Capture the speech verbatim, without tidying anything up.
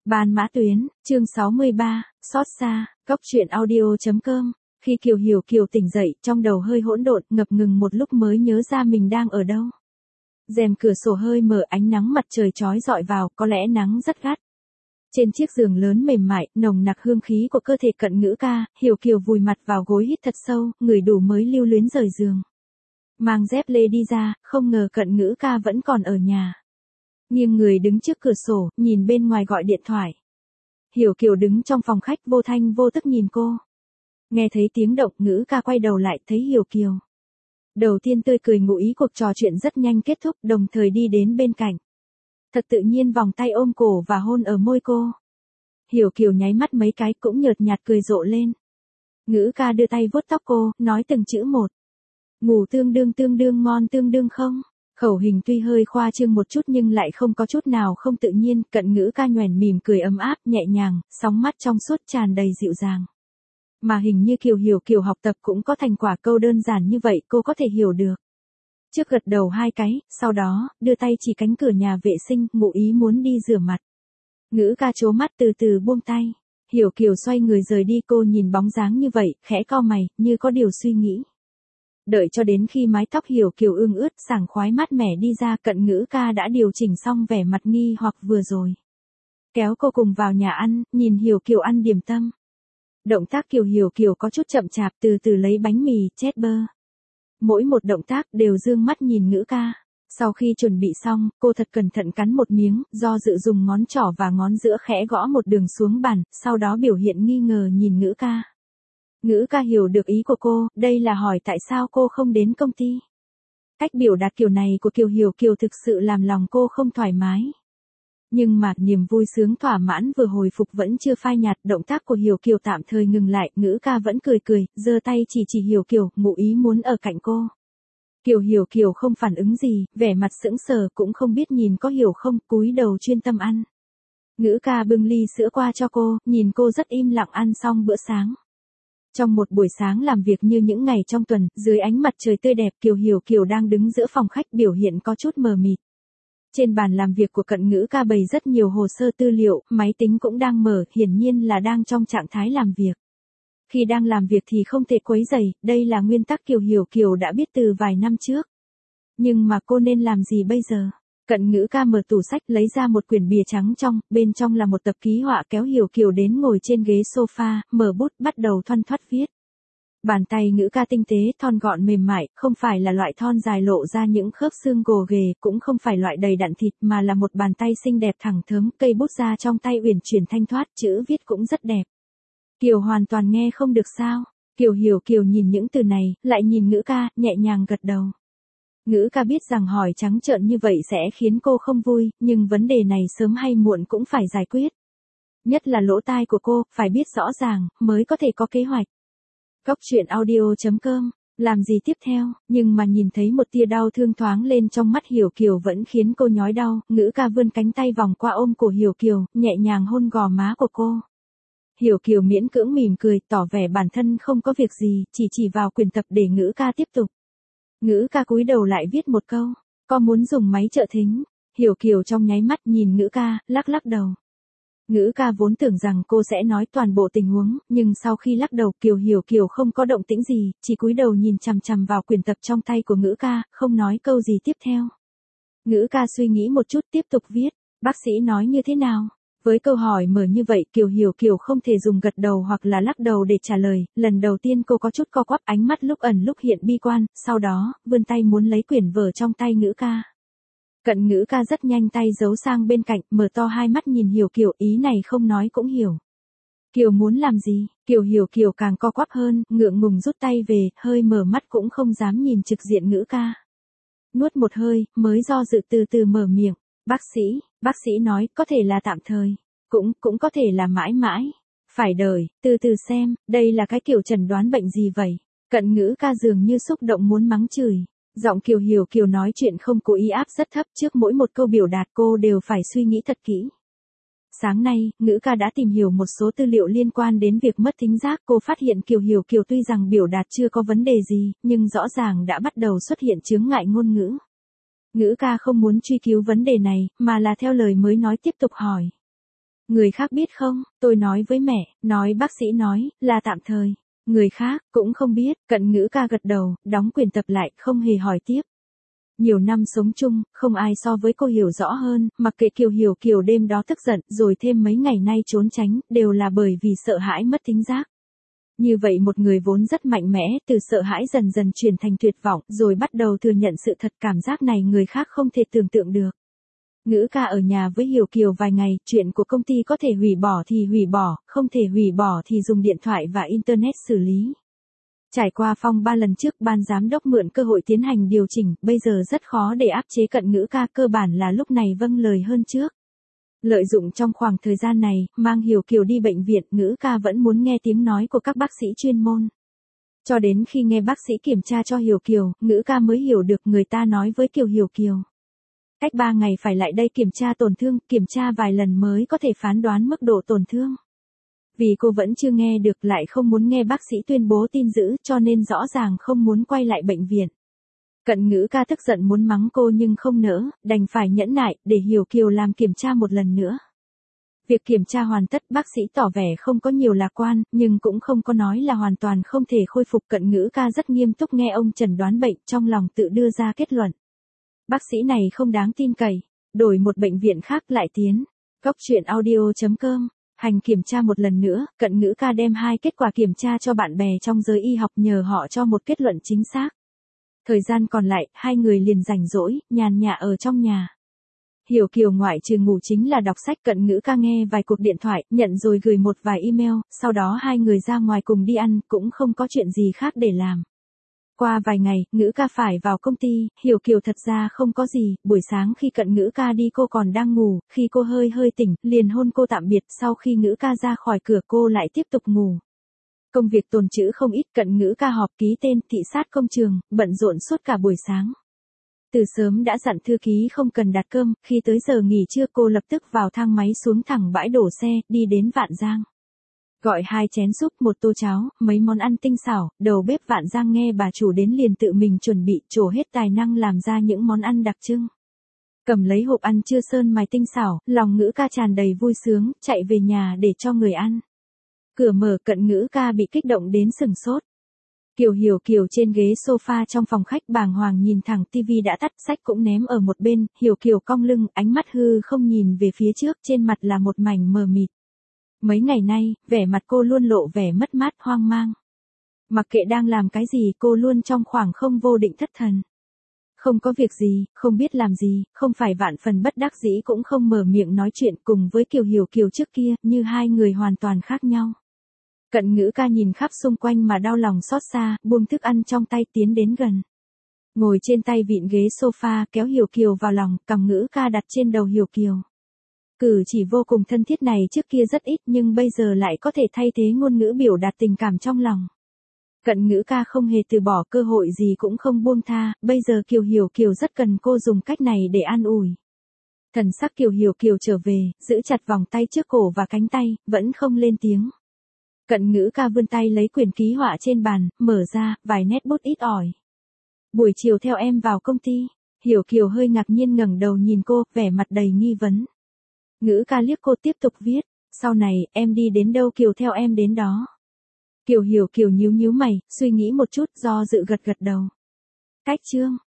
Ban Mã Tuyến, chương sáu mươi ba, xót xa, góc truyện audio chấm com. Khi Kiều Hiểu Kiều tỉnh dậy, trong đầu hơi hỗn độn, ngập ngừng một lúc mới nhớ ra mình đang ở đâu. Rèm cửa sổ hơi mở, ánh nắng mặt trời chói rọi vào, có lẽ nắng rất gắt. Trên chiếc giường lớn mềm mại, nồng nặc hương khí của cơ thể Cận Ngữ Ca, Hiểu Kiều vùi mặt vào gối hít thật sâu, ngửi đủ mới lưu luyến rời giường. Mang dép lê đi ra, không ngờ Cận Ngữ Ca vẫn còn ở nhà. Nghiêng người đứng trước cửa sổ, nhìn bên ngoài gọi điện thoại. Hiểu Kiều đứng trong phòng khách vô thanh vô tức nhìn cô. Nghe thấy tiếng động, Ngữ Ca quay đầu lại thấy Hiểu Kiều. Đầu tiên tươi cười ngụ ý cuộc trò chuyện rất nhanh kết thúc, đồng thời đi đến bên cạnh. Thật tự nhiên vòng tay ôm cổ và hôn ở môi cô. Hiểu Kiều nháy mắt mấy cái cũng nhợt nhạt cười rộ lên. Ngữ Ca đưa tay vuốt tóc cô, nói từng chữ một. Ngủ tương đương tương đương ngon tương đương không? Khẩu hình tuy hơi khoa trương một chút nhưng lại không có chút nào không tự nhiên, Cận Ngữ Ca nhoẻn mỉm cười ấm áp, nhẹ nhàng, sóng mắt trong suốt tràn đầy dịu dàng. Mà hình như Kiều Hiểu Kiều học tập cũng có thành quả, câu đơn giản như vậy cô có thể hiểu được. Trước gật đầu hai cái, sau đó, đưa tay chỉ cánh cửa nhà vệ sinh, ngụ ý muốn đi rửa mặt. Ngữ Ca trố mắt từ từ buông tay. Hiểu Kiều xoay người rời đi, cô nhìn bóng dáng như vậy, khẽ cau mày, như có điều suy nghĩ. Đợi cho đến khi mái tóc Hiểu Kiều ương ướt, sảng khoái mát mẻ đi ra, Cận Ngữ Ca đã điều chỉnh xong vẻ mặt nghi hoặc vừa rồi. Kéo cô cùng vào nhà ăn, nhìn Hiểu Kiều ăn điểm tâm. Động tác Kiều Hiểu Kiều có chút chậm chạp, từ từ lấy bánh mì, chét bơ. Mỗi một động tác đều dương mắt nhìn Ngữ Ca. Sau khi chuẩn bị xong, cô thật cẩn thận cắn một miếng, do dự dùng ngón trỏ và ngón giữa khẽ gõ một đường xuống bàn, sau đó biểu hiện nghi ngờ nhìn Ngữ Ca. Ngữ Ca hiểu được ý của cô, đây là hỏi tại sao cô không đến công ty. Cách biểu đạt kiểu này của Kiều Hiểu Kiều thực sự làm lòng cô không thoải mái. Nhưng mà niềm vui sướng thỏa mãn vừa hồi phục vẫn chưa phai nhạt, động tác của Hiểu Kiều tạm thời ngừng lại, Ngữ Ca vẫn cười cười, giơ tay chỉ chỉ Hiểu Kiều, ngụ ý muốn ở cạnh cô. Kiều Hiểu Kiều không phản ứng gì, vẻ mặt sững sờ, cũng không biết nhìn có hiểu không, cúi đầu chuyên tâm ăn. Ngữ Ca bưng ly sữa qua cho cô, nhìn cô rất im lặng ăn xong bữa sáng. Trong một buổi sáng làm việc như những ngày trong tuần, dưới ánh mặt trời tươi đẹp, Kiều Hiểu Kiều đang đứng giữa phòng khách, biểu hiện có chút mờ mịt. Trên bàn làm việc của Cận Ngữ Ca bày rất nhiều hồ sơ tư liệu, máy tính cũng đang mở, hiển nhiên là đang trong trạng thái làm việc. Khi đang làm việc thì không thể quấy rầy, đây là nguyên tắc Kiều Hiểu Kiều đã biết từ vài năm trước. Nhưng mà cô nên làm gì bây giờ? Cận Ngữ Ca mở tủ sách, lấy ra một quyển bìa trắng trong, bên trong là một tập ký họa, kéo Hiểu Kiều đến ngồi trên ghế sofa, mở bút, bắt đầu thoăn thoắt viết. Bàn tay Ngữ Ca tinh tế, thon gọn mềm mại, không phải là loại thon dài lộ ra những khớp xương gồ ghề, cũng không phải loại đầy đặn thịt, mà là một bàn tay xinh đẹp thẳng thớm, cây bút ra trong tay uyển chuyển thanh thoát, chữ viết cũng rất đẹp. Kiều hoàn toàn nghe không được sao? Kiều Hiểu Kiều nhìn những từ này, lại nhìn Ngữ Ca, nhẹ nhàng gật đầu. Ngữ Ca biết rằng hỏi trắng trợn như vậy sẽ khiến cô không vui, nhưng vấn đề này sớm hay muộn cũng phải giải quyết. Nhất là lỗ tai của cô, phải biết rõ ràng, mới có thể có kế hoạch. Góc truyện audio chấm com, làm gì tiếp theo, nhưng mà nhìn thấy một tia đau thương thoáng lên trong mắt Hiểu Kiều vẫn khiến cô nhói đau, Ngữ Ca vươn cánh tay vòng qua ôm cổ Hiểu Kiều, nhẹ nhàng hôn gò má của cô. Hiểu Kiều miễn cưỡng mỉm cười, tỏ vẻ bản thân không có việc gì, chỉ chỉ vào quyển tập để Ngữ Ca tiếp tục. Ngữ Ca cúi đầu lại viết một câu, có muốn dùng máy trợ thính? Hiểu Kiều trong nháy mắt nhìn Ngữ Ca, lắc lắc đầu. Ngữ Ca vốn tưởng rằng cô sẽ nói toàn bộ tình huống, nhưng sau khi lắc đầu, Kiều Hiểu Kiều không có động tĩnh gì, chỉ cúi đầu nhìn chằm chằm vào quyển tập trong tay của Ngữ Ca, không nói câu gì tiếp theo. Ngữ Ca suy nghĩ một chút tiếp tục viết, bác sĩ nói như thế nào? Với câu hỏi mở như vậy, Kiều Hiểu Kiều không thể dùng gật đầu hoặc là lắc đầu để trả lời, lần đầu tiên cô có chút co quắp, ánh mắt lúc ẩn lúc hiện bi quan, sau đó, vươn tay muốn lấy quyển vở trong tay Ngữ Ca. Cận Ngữ Ca rất nhanh tay giấu sang bên cạnh, mở to hai mắt nhìn Hiểu Kiều, ý này không nói cũng hiểu. Kiều muốn làm gì? Kiều Hiểu Kiều càng co quắp hơn, ngượng ngùng rút tay về, hơi mở mắt cũng không dám nhìn trực diện Ngữ Ca. Nuốt một hơi, mới do dự từ từ mở miệng. Bác sĩ, bác sĩ nói, có thể là tạm thời, cũng, cũng có thể là mãi mãi. Phải đợi, từ từ xem, đây là cái kiểu chẩn đoán bệnh gì vậy? Cận Ngữ Ca dường như xúc động muốn mắng chửi. Giọng Kiều Hiểu Kiều nói chuyện không cố ý áp rất thấp, trước mỗi một câu biểu đạt cô đều phải suy nghĩ thật kỹ. Sáng nay, Ngữ Ca đã tìm hiểu một số tư liệu liên quan đến việc mất thính giác, cô phát hiện Kiều Hiểu Kiều tuy rằng biểu đạt chưa có vấn đề gì, nhưng rõ ràng đã bắt đầu xuất hiện chướng ngại ngôn ngữ. Ngữ Ca không muốn truy cứu vấn đề này, mà là theo lời mới nói tiếp tục hỏi. Người khác biết không, tôi nói với mẹ, nói bác sĩ nói, là tạm thời. Người khác, cũng không biết, Cận Ngữ ca gật đầu, đóng quyển tập lại, không hề hỏi tiếp. Nhiều năm sống chung, không ai so với cô hiểu rõ hơn, mặc kệ Kiều Hiểu Kiều đêm đó tức giận, rồi thêm mấy ngày nay trốn tránh, đều là bởi vì sợ hãi mất thính giác. Như vậy một người vốn rất mạnh mẽ, từ sợ hãi dần dần chuyển thành tuyệt vọng, rồi bắt đầu thừa nhận sự thật, cảm giác này người khác không thể tưởng tượng được. Ngữ ca ở nhà với Hiểu Kiều vài ngày, chuyện của công ty có thể hủy bỏ thì hủy bỏ, không thể hủy bỏ thì dùng điện thoại và Internet xử lý. Trải qua phong ba lần trước ban giám đốc mượn cơ hội tiến hành điều chỉnh, bây giờ rất khó để áp chế Cận Ngữ ca, cơ bản là lúc này vâng lời hơn trước. Lợi dụng trong khoảng thời gian này, mang Hiểu Kiều đi bệnh viện, Ngữ ca vẫn muốn nghe tiếng nói của các bác sĩ chuyên môn. Cho đến khi nghe bác sĩ kiểm tra cho Hiểu Kiều, Ngữ ca mới hiểu được người ta nói với Kiều Hiểu Kiều. Cách ba ngày phải lại đây kiểm tra tổn thương, kiểm tra vài lần mới có thể phán đoán mức độ tổn thương. Vì cô vẫn chưa nghe được, lại không muốn nghe bác sĩ tuyên bố tin dữ, cho nên rõ ràng không muốn quay lại bệnh viện. Cận Ngữ ca tức giận muốn mắng cô nhưng không nỡ, đành phải nhẫn nại, để Hiểu Kiều làm kiểm tra một lần nữa. Việc kiểm tra hoàn tất, bác sĩ tỏ vẻ không có nhiều lạc quan, nhưng cũng không có nói là hoàn toàn không thể khôi phục. Cận Ngữ ca rất nghiêm túc nghe ông chẩn đoán bệnh, trong lòng tự đưa ra kết luận. Bác sĩ này không đáng tin cậy, đổi một bệnh viện khác lại tiến. Góc truyện audio chấm com. Hành kiểm tra một lần nữa, Cận Ngữ ca đem hai kết quả kiểm tra cho bạn bè trong giới y học nhờ họ cho một kết luận chính xác. Thời gian còn lại, hai người liền rảnh rỗi, nhàn nhã ở trong nhà. Hiểu Kiều ngoại trừ ngủ chính là đọc sách. Cận Ngữ ca nghe vài cuộc điện thoại, nhận rồi gửi một vài email, sau đó hai người ra ngoài cùng đi ăn, cũng không có chuyện gì khác để làm. Qua vài ngày, Ngữ ca phải vào công ty, Hiểu Kiều thật ra không có gì, buổi sáng khi Cận Ngữ ca đi cô còn đang ngủ, khi cô hơi hơi tỉnh, liền hôn cô tạm biệt, sau khi Ngữ ca ra khỏi cửa cô lại tiếp tục ngủ. Công việc tồn trữ không ít, Cận Ngữ ca họp ký tên, thị sát công trường, bận rộn suốt cả buổi sáng. Từ sớm đã dặn thư ký không cần đặt cơm, khi tới giờ nghỉ trưa cô lập tức vào thang máy xuống thẳng bãi đổ xe, đi đến Vạn Giang. Gọi hai chén súp, một tô cháo, mấy món ăn tinh xảo, đầu bếp Vạn Giang nghe bà chủ đến liền tự mình chuẩn bị, trổ hết tài năng làm ra những món ăn đặc trưng. Cầm lấy hộp ăn chưa sơn mài tinh xảo, lòng Ngữ ca tràn đầy vui sướng, chạy về nhà để cho người ăn. Cửa mở, Cận Ngữ ca bị kích động đến sừng sốt. Kiều Hiểu Kiều trên ghế sofa trong phòng khách bàng hoàng nhìn thẳng, tivi đã tắt, sách cũng ném ở một bên, Hiểu Kiều cong lưng, ánh mắt hư không nhìn về phía trước, trên mặt là một mảnh mờ mịt. Mấy ngày nay, vẻ mặt cô luôn lộ vẻ mất mát, hoang mang. Mặc kệ đang làm cái gì, cô luôn trong khoảng không vô định thất thần. Không có việc gì, không biết làm gì, không phải vạn phần bất đắc dĩ cũng không mở miệng nói chuyện, cùng với Kiều Hiểu Kiều trước kia, như hai người hoàn toàn khác nhau. Cận Ngữ ca nhìn khắp xung quanh mà đau lòng xót xa, buông thức ăn trong tay tiến đến gần. Ngồi trên tay vịn ghế sofa, kéo Hiểu Kiều vào lòng, cằm Ngữ ca đặt trên đầu Hiểu Kiều. Cử chỉ vô cùng thân thiết này trước kia rất ít, nhưng bây giờ lại có thể thay thế ngôn ngữ biểu đạt tình cảm trong lòng. Cận Ngữ ca không hề từ bỏ, cơ hội gì cũng không buông tha, bây giờ Kiều Hiểu Kiều rất cần cô dùng cách này để an ủi. Thần sắc Kiều Hiểu Kiều trở về, giữ chặt vòng tay trước cổ và cánh tay, vẫn không lên tiếng. Cận Ngữ ca vươn tay lấy quyển ký họa trên bàn, mở ra, vài nét bút ít ỏi. Buổi chiều theo em vào công ty. Hiểu Kiều hơi ngạc nhiên ngẩng đầu nhìn cô, vẻ mặt đầy nghi vấn. Ngữ ca liếc cô tiếp tục viết, sau này, em đi đến đâu Kiều theo em đến đó. Kiều Hiểu Kiều nhíu nhíu mày, suy nghĩ một chút, do dự gật gật đầu. Cách chương.